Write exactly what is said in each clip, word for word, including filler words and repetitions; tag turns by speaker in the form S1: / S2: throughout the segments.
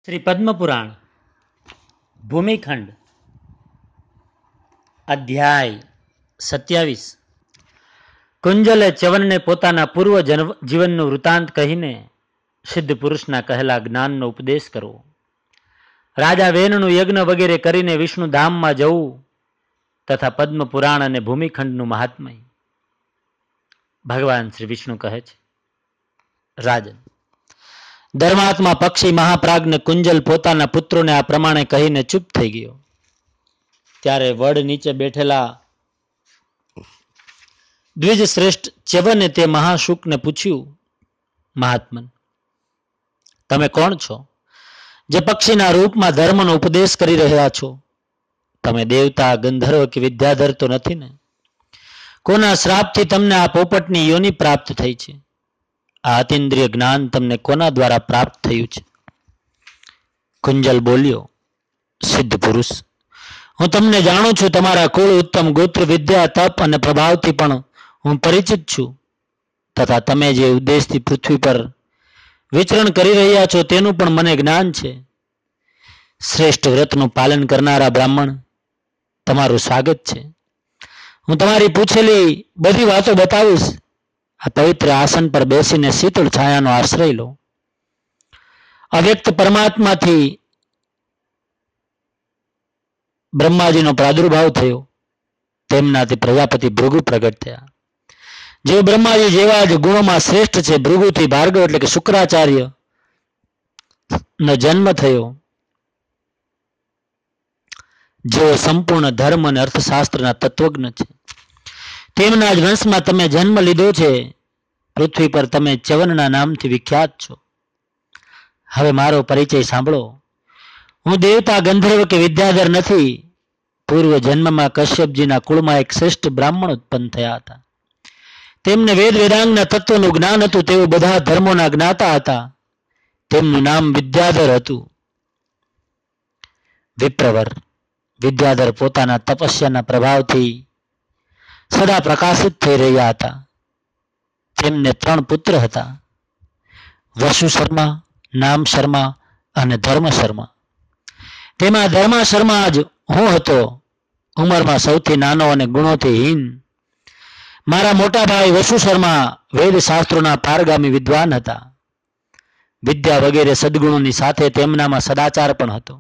S1: શ્રી પદ્મપુરાણ ભૂમિખંડ અધ્યાય સત્યાવીસ. કુંજલે ચ્યવનને પોતાના પૂર્વ જીવનનું વૃત્તાંત કહીને સિદ્ધ પુરુષના કહેલા જ્ઞાનનો ઉપદેશ કરવો, રાજા વેનનું યજ્ઞ વગેરે કરીને વિષ્ણુ ધામમાં જવું તથા પદ્મપુરાણ અને ભૂમિખંડનું મહાત્મય. ભગવાન શ્રી વિષ્ણુ કહે છે, રાજન, ધર્માત્મા પક્ષી મહાપ્રાજ્ઞ કુંજલ પોતાના પુત્રોને આ પ્રમાણે કહીને ચૂપ થઈ ગયો. ત્યારે વડ નીચે બેઠેલા દ્વિજ શ્રેષ્ઠ ચ્યવને તે મહાશુકને પૂછ્યું, મહાત્મન, તમે કોણ છો જે પક્ષીના રૂપમાં ધર્મનો ઉપદેશ કરી રહ્યા છો? તમે દેવતા, ગંધર્વ કે વિદ્યાધર તો નથી ને? કોના શ્રાપથી તમને આ પોપટની યોનિ પ્રાપ્ત થઈ છે? આ અતિન્દ્રિય જ્ઞાન તમને કોના દ્વારા પ્રાપ્ત થયું છે? કુંજલ બોલ્યો, સિદ્ધ પુરુષ, હું તમને જાણું છું. તમારા કુળ, ઉત્તમ ગોત્ર, વિદ્યા, તપ અને પ્રભાવથી પણ હું પરિચિત છું. તથા તમે જે ઉદ્દેશથી પૃથ્વી પર વિચરણ કરી રહ્યા છો તેનું પણ મને જ્ઞાન છે. શ્રેષ્ઠ વ્રતનું પાલન કરનારા બ્રાહ્મણ, તમારું સ્વાગત છે. હું તમારી પૂછેલી બધી વાતો બતાવીશ. આ પવિત્ર આસન પર બેસીને શીતળ છાયાનો આશ્રય લો. અવ્યક્ત પરમાત્માથી બ્રહ્માજીનો પ્રાદુર્ભાવ થયો. તેમનાથી પ્રજાપતિ ભૃગુ પ્રગટ થયા. જેઓ બ્રહ્માજી જેવા જ ગુણોમાં શ્રેષ્ઠ છે. ભૃગુથી ભાર્ગવ એટલે કે શુક્રાચાર્ય નો જન્મ થયો. જેઓ સંપૂર્ણ ધર્મ અને અર્થશાસ્ત્રના તત્વજ્ઞ છે. તેમના જ વંશમાં તમે જન્મ લીધો છે. પૃથ્વી પર તમે ચ્યવનના નામથી વિખ્યાત છો. હવે મારો પરિચય સાંભળો. હું દેવતા, ગંધર્વ કે વિદ્યાધર નથી. પૂર્વ જન્મમાં કશ્યપજીના કુળમાં એક શ્રેષ્ઠ બ્રાહ્મણ ઉત્પન્ન થયા હતા. તેમને વેદ વેદાંગના તત્વનું જ્ઞાન હતું. તેઓ બધા ધર્મોના જ્ઞાતા હતા. તેમનું નામ વિદ્યાધર હતું. વિપ્રવર વિદ્યાધર પોતાના તપસ્યાના પ્રભાવથી સદા પ્રકાશિત થઈ રહ્યા હતા. તેમને ત્રણ પુત્ર હતા, વસુ શર્મા, નામ શર્મા અને ધર્મ શર્મા. તેમાં ધર્મા શર્મા જ હું હતો, ઉંમરમાં સૌથી નાનો અને ગુણોથી હીન. મારા મોટા ભાઈ વસુ શર્મા વેદ શાસ્ત્રોના પારગામી વિદ્વાન હતા. વિદ્યા વગેરે સદગુણોની સાથે તેમનામાં સદાચાર પણ હતો.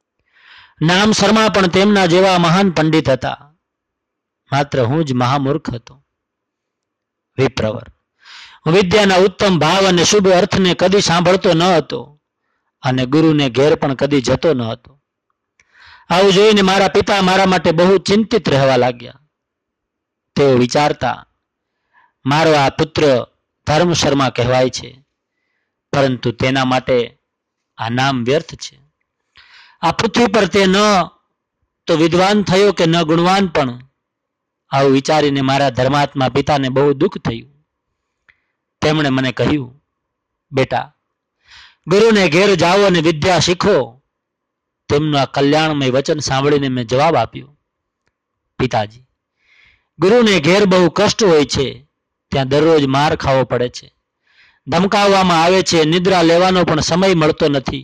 S1: નામ શર્મા પણ તેમના જેવા મહાન પંડિત હતા. માત્ર હું જ મહામૂર્ખ હતો. વિપ્રવર, હું વિદ્યાના ઉત્તમ ભાવ અને શુભ અર્થને કદી સાંભળતો ન હતો અને ગુરુને ઘેર પણ કદી જતો ન હતો. આવું જોઈને મારા પિતા મારા માટે બહુ ચિંતિત રહેવા લાગ્યા. તેઓ વિચારતા, મારો આ પુત્ર ધર્મ શર્મા કહેવાય છે, પરંતુ તેના માટે આ નામ વ્યર્થ છે. આ પૃથ્વી પર તે ન તો વિદ્વાન થયો કે ન ગુણવાન પણ. આવું વિચારીને મારા ધર્માત્મા પિતાને બહુ દુઃખ થયું. તેમણે મને કહ્યું, બેટા, ગુરુને ઘેર જાઓ અને વિદ્યા શીખો. તેમનું આ કલ્યાણમય વચન સાંભળીને મેં જવાબ આપ્યો, પિતાજી, ગુરુને ઘેર બહુ કષ્ટ હોય છે. ત્યાં દરરોજ માર ખાવો પડે છે, ધમકાવવામાં આવે છે, નિદ્રા લેવાનો પણ સમય મળતો નથી.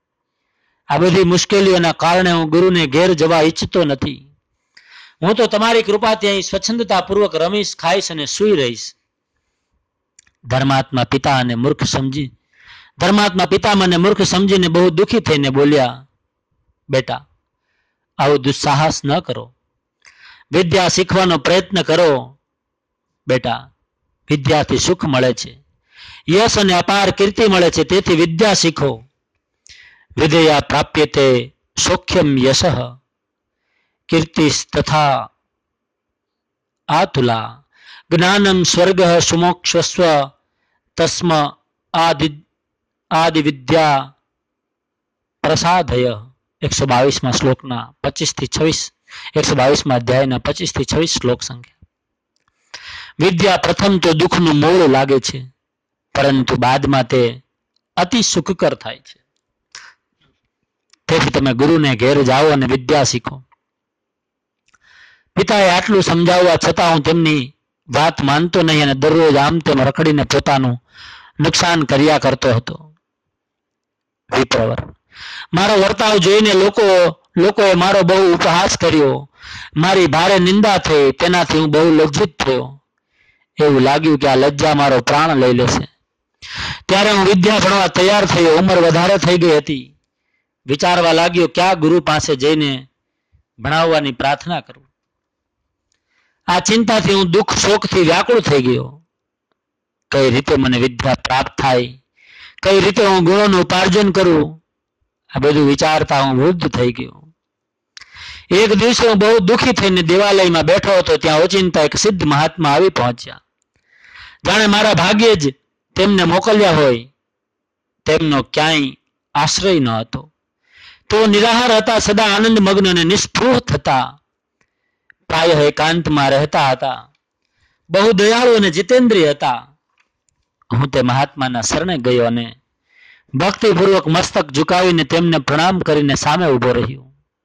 S1: આ બધી મુશ્કેલીઓના કારણે હું ગુરુને ઘેર જવા ઈચ્છતો નથી. હું તો તમારી કૃપાથી અહીં સ્વચ્છંદતાપૂર્વક રમીશ, ખાઈશ અને સૂઈ રહીશ. ધર્માત્મા પિતા અને મૂર્ખ સમજી ધર્માત્મા પિતા મને મૂર્ખ સમજીને બહુ દુઃખી થઈને બોલ્યા, બેટા, આવું દુસ્સાહસ ન કરો. વિદ્યા શીખવાનો પ્રયત્ન કરો. બેટા, વિદ્યાથી સુખ મળે છે, યશ અને અપાર કીર્તિ મળે છે. તેથી વિદ્યા શીખો. વિદ્યા પ્રાપ્યતે સૌખ્યમ યશઃ કીર્તિસ તથા આતુલા જ્ઞાનમ સ્વર્ગ સુમોક્ષસ્વ તસ્મ આદિ આદિ વિદ્યા પ્રસાદય. એકસો બાવીસમાં શ્લોકના પચીસ થી છવ્વીસ એકસો બાવીસમાં અધ્યાયના પચીસ થી છવ્વીસ શ્લોક સંખ્યા. વિદ્યા પ્રથમ તો દુઃખનું મૂળ લાગે છે, પરંતુ બાદમાં તે અતિ સુખકર થાય છે. તેથી તમે ગુરુને ઘેર જાઓ અને વિદ્યા શીખો. પિતાએ આટલું સમજાવવા છતાં હું તેમની વાત માનતો નહીં અને દરરોજ આમ તેમ રખડીને પોતાનું નુકસાન કર્યા કરતો હતો. વિપ્રવર, મારો વર્તાવ જોઈને લોકો લોકોએ મારો બહુ ઉપહાસ કર્યો. મારી ભારે નિંદા થઈ, તેનાથી હું બહુ લજ્જિત થયો. એવું લાગ્યું કે આ લજ્જા મારો પ્રાણ લઈ લેશે. ત્યારે હું વિદ્યા ભણવા તૈયાર થયો. ઉંમર વધારે થઈ ગઈ હતી. વિચારવા લાગ્યો ક્યાં ગુરુ પાસે જઈને ભણાવવાની પ્રાર્થના કરું. આ ચિંતાથી હું દુઃખ શોકથી વ્યાકુળ થઈ ગયો. કઈ રીતે મને વિદ્યા પ્રાપ્ત થાય, કઈ રીતે હું ગુણોનું ઉપાર્જન કરું, આ બધું વિચારતા હું વૃદ્ધ થઈ ગયો. એક દિવસે હું બહુ દુઃખી થઈને દેવાલયમાં બેઠો હતો. ત્યાં ઓચિંતા એક સિદ્ધ મહાત્મા આવી પહોંચ્યા. જાણે મારા ભાગ્યે જ તેમને મોકલ્યા હોય. તેમનો ક્યાંય આશ્રય ન હતો. તો નિરાહાર હતા, સદા આનંદ મગ્ન અને નિસ્પૃહ થતા. પ્રાય એકાંતમાં રહેતા હતા. બહુ દયાળુ અને જીતેન્દ્રિય હતા. હું તે મહાત્માના શરણે ગયો અને ભક્તિપૂર્વક મસ્તક ઝુકાવીને તેમને પ્રણામ કરીને સામે ઉભો રહ્યો.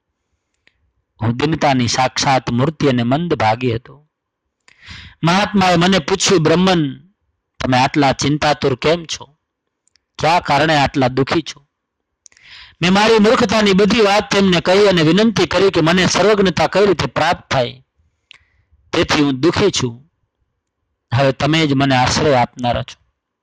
S1: હું દિનતાની સાક્ષાત મૂર્તિ અને મંદ ભાગી હતો. મહાત્માએ મને પૂછ્યું, બ્રહ્મન, તમે આટલા ચિંતાતુર કેમ છો? ક્યાં કારણે આટલા દુઃખી છો? મેં મારી મૂર્ખતાની બધી વાત તેમને કહી અને વિનંતી કરી કે મને સર્વજ્ઞતા કઈ રીતે પ્રાપ્ત થાય, તેથી હું દુઃખી છું. હવે તમે જ મને આશ્રય આપનારા છો.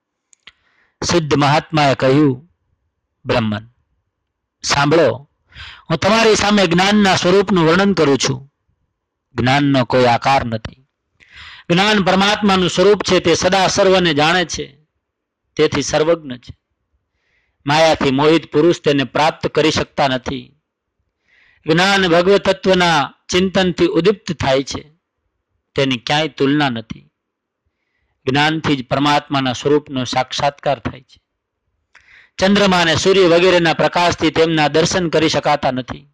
S1: સિદ્ધ મહાત્માએ કહ્યું, બ્રહ્મન, સાંભળો, હું તમારી સામે જ્ઞાનના સ્વરૂપનું વર્ણન કરું છું. જ્ઞાનનો કોઈ આકાર નથી. જ્ઞાન પરમાત્માનું સ્વરૂપ છે. તે સદા સર્વને જાણે છે, તેથી સર્વજ્ઞ છે. માયાથી મોહિત પુરુષ તેને પ્રાપ્ત કરી શકતા નથી. જ્ઞાન ભગવત તત્વના ચિંતનથી ઉદીપ્ત થાય છે. તેની ક્યાંય તુલના નથી. જ્ઞાનથી જ પરમાત્માના સ્વરૂપનો સાક્ષાત્કાર થાય છે. ચંદ્રમા અને સૂર્ય વગેરેના પ્રકાશથી તેમના દર્શન કરી શકાતા નથી.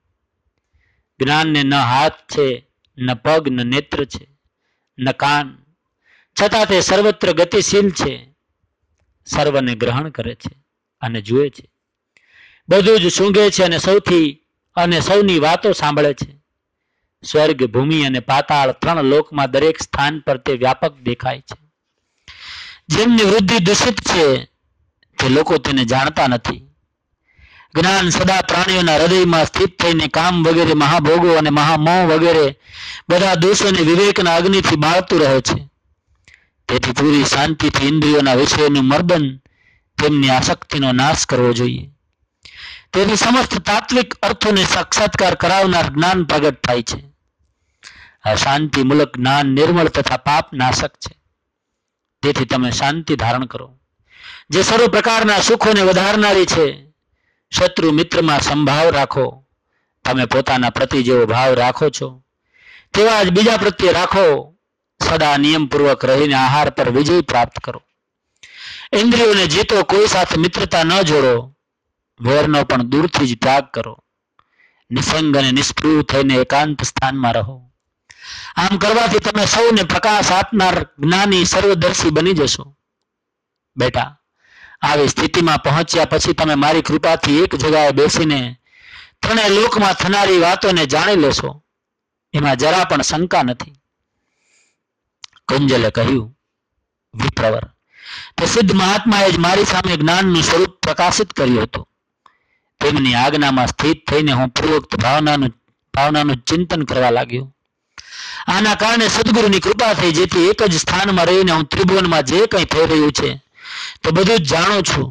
S1: જ્ઞાનને ન હાથ છે, ન પગ, ન નેત્ર છે, ન કાન, છતાં તે સર્વત્ર ગતિશીલ છે. સર્વને ગ્રહણ કરે છે અને જુએ છે. બધું જ સૂંઘે છે અને સૌથી અને સૌની વાતો સાંભળે છે. સ્વર્ગ, ભૂમિ અને પાતાળ ત્રણ લોકમાં દરેક સ્થાન પર તે વ્યાપક દેખાય છે. જેમની વૃદ્ધિ દૂષિત છે તે લોકો તેને જાણતા નથી. જ્ઞાન સદા પ્રાણીઓના હૃદયમાં સ્થિત થઈને કામ વગેરે મહાભોગો અને મહામોહ વગેરે બધા દોષોને વિવેકના અગ્નિથી બાળતું રહે છે. તેથી પૂરી શાંતિથી ઇન્દ્રિયોના વિષયનું મર્દન, તેમની આસક્તિનો નાશ કરવો જોઈએ. તેથી સમસ્ત તાત્વિક અર્થોને સાક્ષાત્કાર કરાવનાર જ્ઞાન પ્રગટ થાય છે. આ શાંતિ મૂલક જ્ઞાન નિર્મળ તથા પાપ નાશક છે. તેથી તમે શાંતિ ધારણ કરો, જે સર્વ પ્રકારના સુખોને વધારનારી છે. શત્રુ મિત્રમાં સંભાવ રાખો. તમે પોતાના પ્રતિ જેવો ભાવ રાખો છો તેવા જ બીજા પ્રત્યે રાખો. સદા નિયમપૂર્વક રહીને આહાર પર વિજય પ્રાપ્ત કરો. ઇન્દ્રિયોને જીતો, કોઈ સાથે મિત્રતા ન જોડો. વેરનો પણ દૂરથી જ ત્યાગ કરો. નિસંગ અને નિસ્પૃહ થઈને એકાંત સ્થાનમાં રહો. આમ કરવાથી તમે સૌને પ્રકાશ આપનાર જ્ઞાની સર્વદર્શી બની જશો. બેટા, આવી સ્થિતિમાં પહોંચ્યા પછી તમે મારી કૃપાથી એક જગ્યાએ બેસીને ત્રણેય લોકમાં થનારી વાતોને જાણી લેશો. એમાં જરા પણ શંકા નથી. કુંજલે કહ્યું, વિપ્રવર, તે સિદ્ધ મહાત્માએ જ મારી સામે જ્ઞાનનું સ્વરૂપ પ્રકાશિત કર્યું હતું. તેમની આજ્ઞામાં સ્થિત થઈને હું પૂર્વોક્ત ભાવનાનું ભાવનાનું ચિંતન કરવા લાગ્યો. આના કારણે સદગુરુની કૃપા થઈ, જેથી એક જ સ્થાનમાં રહીને હું ત્રિભુવનમાં જે કંઈ થઈ રહ્યું છે તે બધું જ જાણું છું.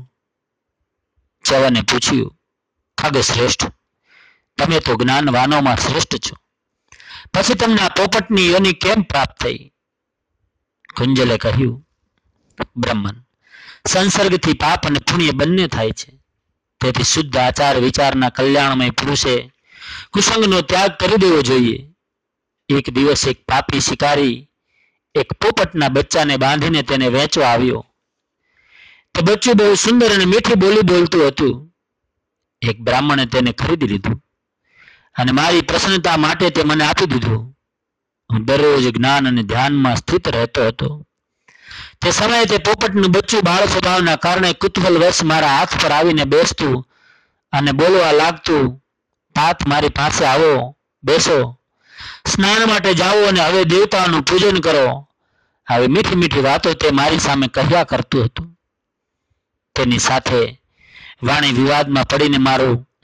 S1: ચ્યવને પૂછ્યું, ખગ શ્રેષ્ઠ, તમે તો જ્ઞાનવાનોમાં શ્રેષ્ઠ છો. પછી તમને આ પોપટની યોનિ કેમ પ્રાપ્ત થઈ? કુંજલે કહ્યું, બ્રહ્મન, સંસર્ગથી પાપ અને પુણ્ય બંને થાય છે. તેથી શુદ્ધ આચાર વિચારના કલ્યાણમય પુરુષે કુસંગનો ત્યાગ કરી દેવો જોઈએ. એક દિવસ એક પાપી શિકારી એક પોપટના બચ્ચાને બાંધીને તેને વેચવા આવ્યો. તે બચ્ચું બહુ સુંદર અને મીઠી બોલી બોલતું હતું. એક બ્રાહ્મણે તેને ખરીદી લીધું અને મારી પ્રસન્નતા માટે તે મને આપી દીધું. હું દરરોજ જ્ઞાન અને ધ્યાનમાં સ્થિત રહેતો હતો. તે સમયે તે પોપટનું બચ્ચું બાળ સ્વભાવના કારણે કુતૂહલવશ મારા હાથ પર આવીને બેસતું અને બોલવા લાગતું, તાત મારી પાસે આવો, બેસો, સ્નાન માટે જાઓ અને હવે દેવતાઓનું પૂજન કરો. આવી મીઠી મીઠી વાતો તે મારી સામે કહ્યા કરતું હતું. તેની સાથે વાણી વિવાદમાં પડીને મારું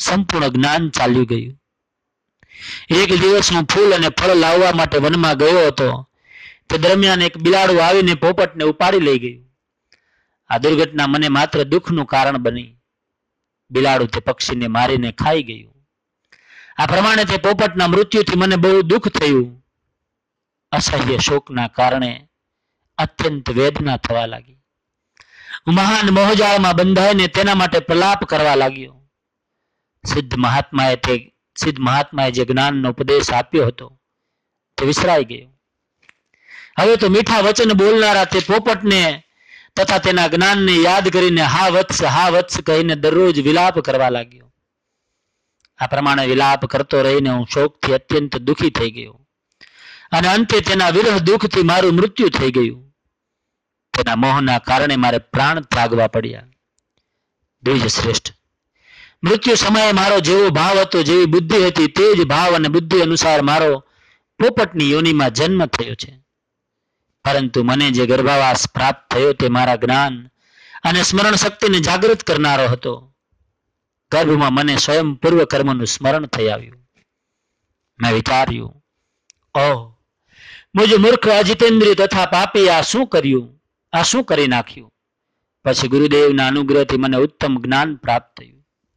S1: સંપૂર્ણ જ્ઞાન ચાલ્યું ગયું. એક દિવસ હું ફૂલ અને ફળ લાવવા માટે વનમાં ગયો હતો. તે દરમિયાન એક બિલાડું આવીને પોપટને ઉપાડી લઈ ગયું. આ દુર્ઘટના મને માત્ર દુઃખનું કારણ બની. બિલાડું તે પક્ષીને મારીને ખાઈ ગયું. આ પ્રમાણે તે પોપટના મૃત્યુથી મને બહુ દુઃખ થયું. અસહ્ય શોકના કારણે અત્યંત વેદના થવા લાગી. હું મહાન મોહજાળમાં બંધાઈને તેના માટે પ્રલાપ કરવા લાગ્યો. સિદ્ધ મહાત્માએ તે સિદ્ધ મહાત્માએ જે જ્ઞાનનો ઉપદેશ આપ્યો હતો તે વિસરાઈ ગયો. હવે તો મીઠા વચન બોલનારા તે પોપટને તથા તેના જ્ઞાનને યાદ કરીને હા વત્સ હા વત્સ કહીને દરરોજ વિલાપ કરવા લાગ્યો. આ પ્રમાણે વિલાપ કરતો રહીને હું શોકથી અત્યંત દુઃખી થઈ ગયો અને અંતે તેના વિરહ દુઃખથી મારું મૃત્યુ થઈ ગયું. તેના મોહના કારણે મારે પ્રાણ ત્યાગવા પડ્યા. દ્વિજ શ્રેષ્ઠ, મૃત્યુ સમયે મારો જેવો ભાવ હતો, જેવી બુદ્ધિ હતી, તે જ ભાવ અને બુદ્ધિ અનુસાર મારો પોપટની યોનિમાં જન્મ થયો છે. પરંતુ મને જે ગર્ભાવાસ પ્રાપ્ત થયો તે મારા જ્ઞાન અને સ્મરણ શક્તિને જાગૃત કરનારો હતો. ગર્ભમાં મને સ્વયં પૂર્વ કર્મનું સ્મરણ થઈ આવ્યું. મેં વિચાર્યું, ઓહ, મુજ મૂર્ખ અજિતેન્દ્રિય તથા પાપી આ શું કર્યું, આ શું કરી નાખ્યું. પછી ગુરુદેવના અનુગ્રહથી મને ઉત્તમ જ્ઞાન પ્રાપ્ત થયું.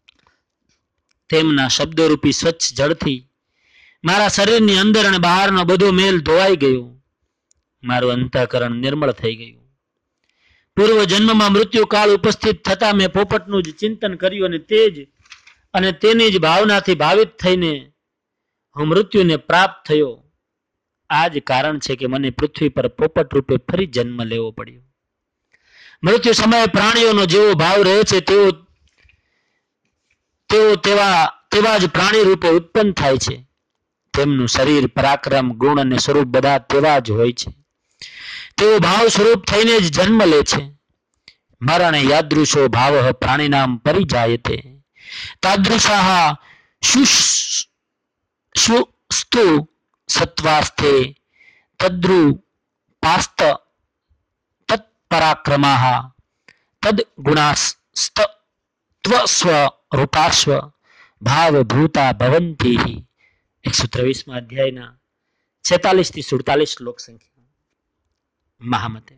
S1: તેમના શબ્દરૂપી સ્વચ્છ જળથી મારા શરીરની અંદર અને બહારનો બધો મેલ ધોવાઈ ગયો. મારું અંતઃકરણ નિર્મળ થઈ ગયું. પૂર્વ જન્મમાં મૃત્યુ કાળ ઉપસ્થિત થતા મેં પોપટનું જ ચિંતન કર્યું અને તે જ અને તેની જ ભાવનાથી ભાવિત થઈને હું મૃત્યુને પ્રાપ્ત થયો. આ જ કારણ છે કે મને પૃથ્વી પર પોપટ રૂપે ફરી જન્મ લેવો પડ્યો. મૃત્યુ સમયે પ્રાણીઓનો જેવો ભાવ રહે છે તેવો તેઓ તેવા તેવા જ પ્રાણી રૂપે ઉત્પન્ન થાય છે. તેમનું શરીર, પરાક્રમ, ગુણ અને સ્વરૂપ બધા તેવા જ હોય છે. તેઓ ભાવ સ્વરૂપ થઈને જ જન્મ લે છે. મરણે યાદૃશો ભાવ પ્રાણીનામ પરિજાયતે તાદૃશાહ શુસ્તુ સત્વાસ્તે તદ્રુ પાસ્ત તત્પરાક્રમાહ તદ ગુણાસ્ત ત્વસ્વ રૂપાસ્વ ભાવ ભૂતા ભવંતી. એકસો ત્રેવીસમાં અધ્યાયના છેતાલીસ થી સુડતાલીસ શ્લોક સંખ્યા. મહામતે,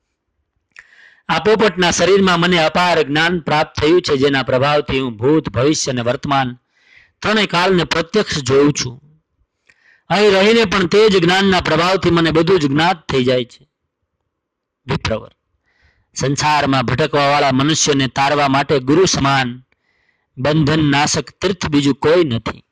S1: આ પોપટના શરીરમાં મને અપાર જ્ઞાન પ્રાપ્ત થયું છે, જેના પ્રભાવથી હું ભૂત, ભવિષ્ય અને વર્તમાન ત્રણેય કાળને પ્રત્યક્ષ જોઉં છું. અહીં રહીને પણ તે જ જ્ઞાનના પ્રભાવથી મને બધું જ જ્ઞાત થઈ જાય છે. વિપ્રવર, સંસારમાં ભટકવા વાળા મનુષ્યને તારવા માટે ગુરુ સમાન બંધન નાશક તીર્થ બીજું કોઈ નથી.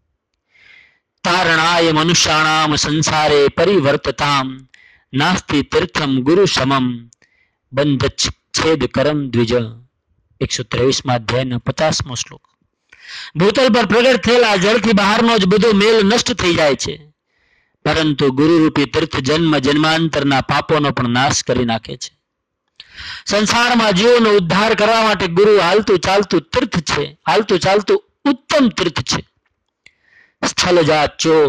S1: તારણાય મનુષ્યાણામ સંસારે પરિવર્તતામ નાસ્તિ તીર્થમ ગુરુ સમમ બંધ છેદ કરમ દ્વિજ. એકસો ત્રેવીસમાં અધ્યાયનો પચાસમો શ્લોક. ભૂતલ પર પ્રગટ થયેલા જળથી બહારનો જ બધો મેલ નષ્ટ થઈ જાય છે, પરંતુ ગુરુરૂપી તીર્થ જન્મ જન્માંતરના પાપોનો પણ નાશ કરી નાખે છે. સંસારમાં જીવોનો ઉદ્ધાર કરવા માટે ગુરુ હાલતું ચાલતું તીર્થ છે, હાલતું ચાલતું ઉત્તમ તીર્થ છે. સ્થલજાચો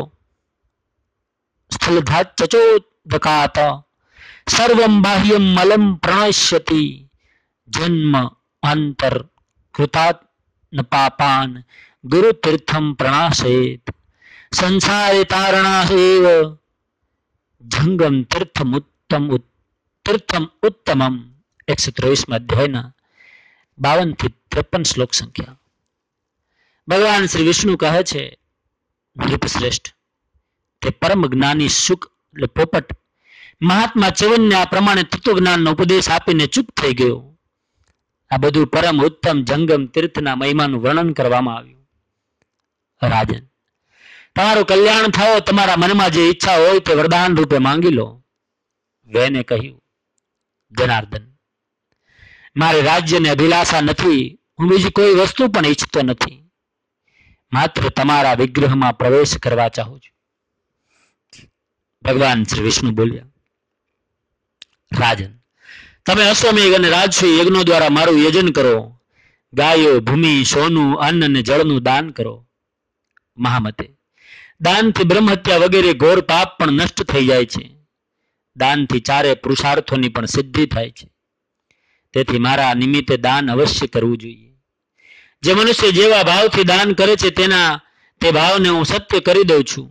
S1: સ્થલધાચચો દકાત સર્વમ બાહ્યમ મલમ પ્રણશ્યતિ જન્મ અંતર કૃતાત ન પાપાન ગુરુ તીર્થમ પ્રણાશેત સંસારે તારણાસેવ જંગમ તીર્થમ ઉત્તમ તીર્થમ ઉત્તમમ. એકસો ત્રેવીસમાં અધ્યાયના બાવન થી ત્રેપન શ્લોક સંખ્યા. ભગવાન શ્રી વિષ્ણુ કહે છે, નૃપશ્રેષ્ઠ, તે પરમ જ્ઞાની સુખ એટલે પોપટ મહાત્મા ચિવનને આ પ્રમાણે તત્વજ્ઞાનનો ઉપદેશ આપીને ચૂપ થઈ ગયો. આ બધું પરમ ઉત્તમ જંગમ તીર્થના મહિમાનું વર્ણન કરવામાં આવ્યું. રાજન, તમારું કલ્યાણ થાઓ, તમારા મનમાં જે ઈચ્છા હોય તે વરદાન રૂપે માંગી લો. વેને કહ્યું, જનાર્દન, મારે રાજ્યને અભિલાષા નથી. હું બીજી કોઈ વસ્તુ પણ ઈચ્છતો નથી. માત્ર તમારા વિગ્રહમાં પ્રવેશ કરવા ચાહું છું. ભગવાન શ્રી વિષ્ણુ બોલ્યા, રાજન, તમે અશ્વમેઘ અને રાજસૂય યજ્ઞો દ્વારા મારું યજન કરો. ગાયો, ભૂમિ, સોનું, અન્ન અને જળનું દાન કરો. મહામતે, દાનથી બ્રહ્મહત્યા વગેરે ઘોર પાપ પણ નષ્ટ થઈ જાય છે. દાનથી ચારે પુરુષાર્થોની પણ સિદ્ધિ થાય છે. તેથી મારા નિમિત્તે દાન અવશ્ય કરવું જોઈએ. જે મનુષ્ય જેવા ભાવથી દાન કરે છે તેના તે ભાવને હું સત્ય કરી દઉં છું.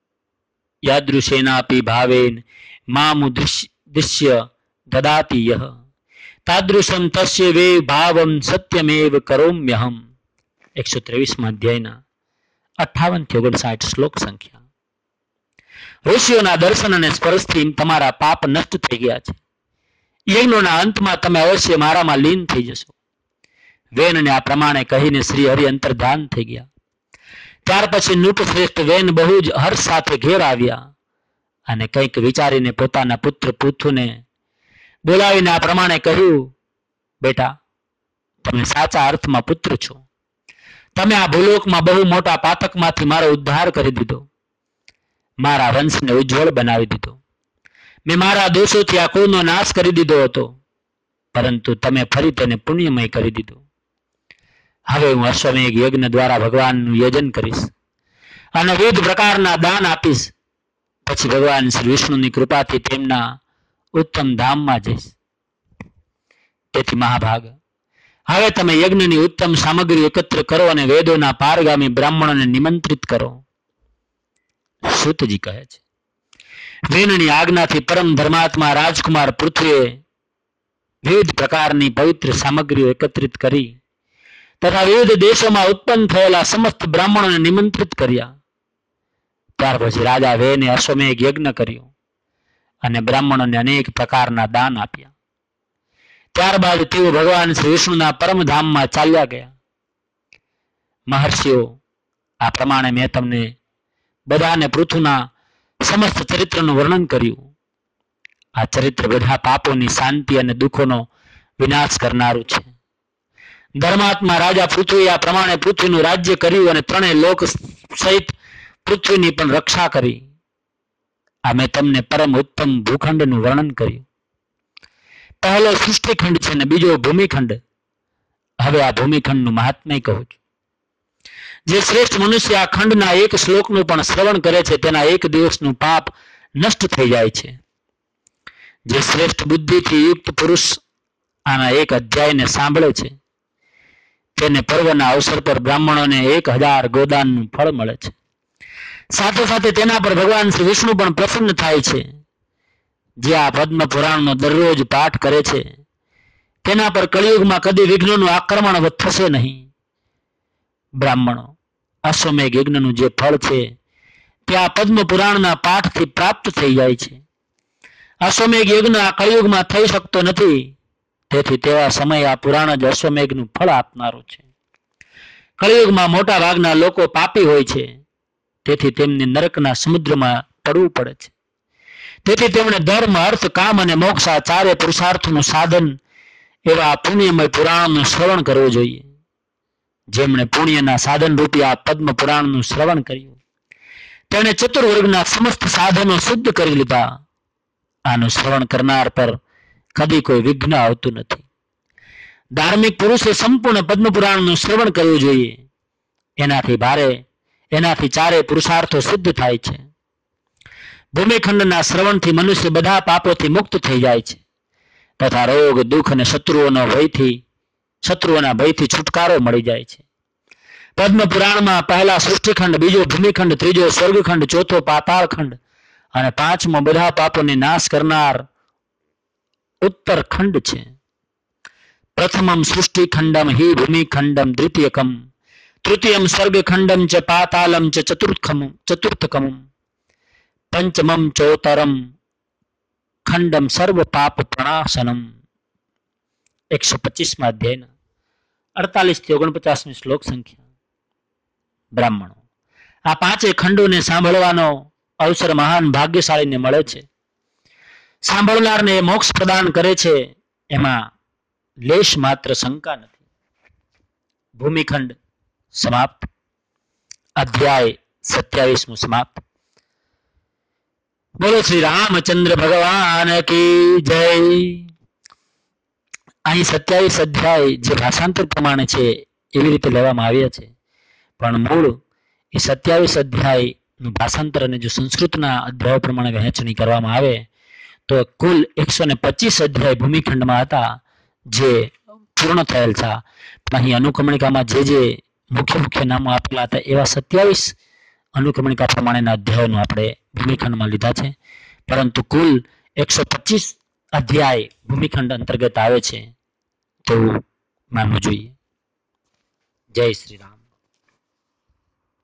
S1: યાદૃશેનાપી ભાવેન મામુ દૃશ્ય દદાતિ યહ તાદૃશમ તસ્ય વે ભાવમ સત્યમેવ કરોમ્યહમ. એકસો ત્રેવીસમાં અધ્યાયના અઠ્ઠાવન થી ઓગણસાઠ શ્લોક સંખ્યા. ઋષિઓના દર્શન અને સ્પર્શથી તમારા પાપ નષ્ટ થઈ ગયા છે. યજ્ઞોના અંતમાં તમે અવશ્ય મારામાં લીન થઈ જશો. વેનને આ પ્રમાણે કહીને શ્રી હરિ અંતર્ધાન થઈ ગયા. ત્યાર પછી નૃપ શ્રેષ્ઠ વેન બહુ જ હર્ષ સાથે ઘેર આવ્યા અને કંઈક વિચારીને પોતાના પુત્ર પૃથુને બોલાવીને આ પ્રમાણે કહ્યું, બેટા, તમે સાચા અર્થમાં પુત્ર છો. તમે આ ભૂલોકમાં બહુ મોટા પાતકમાંથી મારો ઉદ્ધાર કરી દીધો, મારા વંશને ઉજ્જવળ બનાવી દીધો. મેં મારા દોષોથી આ કુળનો નાશ કરી દીધો હતો, પરંતુ તમે ફરી તેને પુણ્યમય કરી દીધો. હવે હું અશ્વમેઘ યજ્ઞ દ્વારા ભગવાનનું યજન કરીશ અને વિવિધ પ્રકારના દાન આપીશ. પછી ભગવાન શ્રી વિષ્ણુની કૃપાથી તેમના ઉત્તમ ધામમાં જઈશ. તેથી મહાભાગ, હવે તમે યજ્ઞની ઉત્તમ સામગ્રી એકત્ર કરો અને વેદોના પારગામી બ્રાહ્મણોને નિમંત્રિત કરો. સૂતજી કહે છે, વેનની આજ્ઞાથી પરમ ધર્માત્મા રાજકુમાર પૃથ્વીએ વિવિધ પ્રકારની પવિત્ર સામગ્રીઓ એકત્રિત કરી તથા વિવિધ દેશોમાં ઉત્પન્ન થયેલા સમસ્ત બ્રાહ્મણોને નિમંત્રિત કર્યા. ત્યાર પછી રાજા વેને અશ્વમેઘ યજ્ઞ કર્યો અને બ્રાહ્મણોને અનેક પ્રકારના દાન આપ્યા. ત્યારબાદ તેઓ ભગવાન શ્રી વિષ્ણુના પરમધામમાં ચાલ્યા ગયા. મહર્ષિઓ, આ પ્રમાણે મેં તમને બધાને પૃથ્વીના સમસ્ત ચરિત્રનું વર્ણન કર્યું. આ ચરિત્ર બધા પાપોની શાંતિ અને દુઃખોનો વિનાશ કરનારું છે. ધર્માત્મા રાજા પૃથ્વી આ પ્રમાણે પૃથ્વીનું રાજ્ય કર્યું અને ત્રણેય લોક સહિત પૃથ્વીની પણ રક્ષા કરી. આ મેં તમને પરમ ઉત્તમ ભૂખંડનું વર્ણન કર્યું. પહેલો સૃષ્ટિખંડ છે અને બીજો ભૂમિખંડ. હવે આ ભૂમિખંડનું મહાત્મ્ય કહું છું. જે શ્રેષ્ઠ મનુષ્ય આ ખંડના એક શ્લોકનું પણ શ્રવણ કરે છે તેના એક દિવસનું પાપ નષ્ટ થઈ જાય છે. જે શ્રેષ્ઠ બુદ્ધિથી યુક્ત પુરુષ આના એક અધ્યાયને સાંભળે છે તેને પર્વના અવસર પર બ્રાહ્મણોને એક હજાર ગોદાનનું ફળ મળે છે. સાથે સાથે તેના પર ભગવાન શ્રી વિષ્ણુ પણ પ્રસન્ન થાય છે. જે આ પદ્મ પુરાણનો દરરોજ પાઠ કરે છે તેના પર કળિયુગમાં કદી વિઘ્નોનું આક્રમણ થશે નહીં. બ્રાહ્મણો, અશ્વમેઘ યજ્ઞનું જે ફળ છે તે આ પદ્મ પુરાણના પાઠથી પ્રાપ્ત થઈ જાય છે. અશ્વમેઘ યજ્ઞ આ કળિયુગમાં થઈ શકતો નથી, તેથી તેવા સમયે આ પુરાણ જ અશ્વમેઘનું ફળ આપનારું છે. કળિયુગમાં મોટા ભાગના લોકો પાપી હોય છે, તેથી તેમને નરકના સમુદ્રમાં પડવું પડે છે. તેથી તેમણે ધર્મ, અર્થ, કામ અને મોક્ષ આ ચારે પુરુષાર્થનું સાધન એવા પુણ્યમય પુરાણનું શ્રવણ કરવું જોઈએ. જેમણે પુણ્યના સાધન રૂપી આ પદ્મ પુરાણનું શ્રવણ કર્યું તેણે ચતુર્વર્ગના સમસ્ત સાધનો શુદ્ધ કરી લીધા. આનું શ્રવણ કરનાર પર કદી કોઈ વિઘ્ન આવતું નથી. ધાર્મિક પુરુષે સંપૂર્ણ પદ્મ પુરાણનું શ્રવણ કરવું જોઈએ. એનાથી ભારે એનાથી ચારે પુરુષાર્થો સિદ્ધ થાય છે. ભૂમિખંડના શ્રવણથી મનુષ્ય બધા પાપોથી મુક્ત થઈ જાય છે તથા રોગ, દુઃખ અને શત્રુઓનો ભયથી શત્રુઓના ભયથી છુટકારો મળી જાય છે. પદ્મ પુરાણમાં પહેલા સૃષ્ટિખંડ, બીજો ભૂમિખંડ, ત્રીજો સ્વર્ગખંડ, ચોથો પાતાળખંડ અને પાંચમો બધા પાપોને નાશ કરનાર ઉત્તરખંડ છે. પ્રથમમ સૃષ્ટિખંડમ હિ ભૂમિખંડમ દ્વિતીયકમ તૃતીયમ સ્વર્ગખંડમ ચ પાતાલમ ચ ચતુર્થકમ ચતુર્થકમ પંચમમ ચોતરમ ખંડમ સર્વ પાપ પ્રણાશનમ. એકસો પચીસમાં અધ્યાયના અડતાલીસ થી ઓગણપચાસમી શ્લોક સંખ્યા. બ્રાહ્મણો, આ પાંચે ખંડોને સાંભળવાનો અવસર મહાન ભાગ્યશાળીને મળે છે. સાંભળનારને મોક્ષ પ્રદાન કરે છે, એમાં લેશ માત્ર શંકા નથી. ભૂમિખંડ સમાપ્ત. અધ્યાય સત્યાવીસમું સમાપ્ત. બોલો શ્રી રામચંદ્ર ભગવાન કી જય. અહીં સત્યાવીસ અધ્યાય જે ભાષાંતર પ્રમાણે છે એવી રીતે લેવામાં આવ્યા છે, પણ મૂળ એ સત્યાવીસ અધ્યાયનું ભાષાંતર અને જો સંસ્કૃતના અધ્યાયો પ્રમાણે વહેંચણી કરવામાં આવે તો કુલ એકસો ને પચીસ અધ્યાય ભૂમિખંડમાં હતા, જે પૂર્ણ થયેલ છે. પણ અહીં અનુક્રમણિકામાં જે જે મુખ્ય મુખ્ય નામો આપેલા હતા એવા સત્યાવીસ અનુક્રમણિકા પ્રમાણેના અધ્યાયોનો આપણે ભૂમિખંડમાં લીધા છે. પરંતુ કુલ એકસો પચીસ અધ્યાય ભૂમિખંડ અંતર્ગત આવે છે તેવું માનવું જોઈએ. જય શ્રી રામ.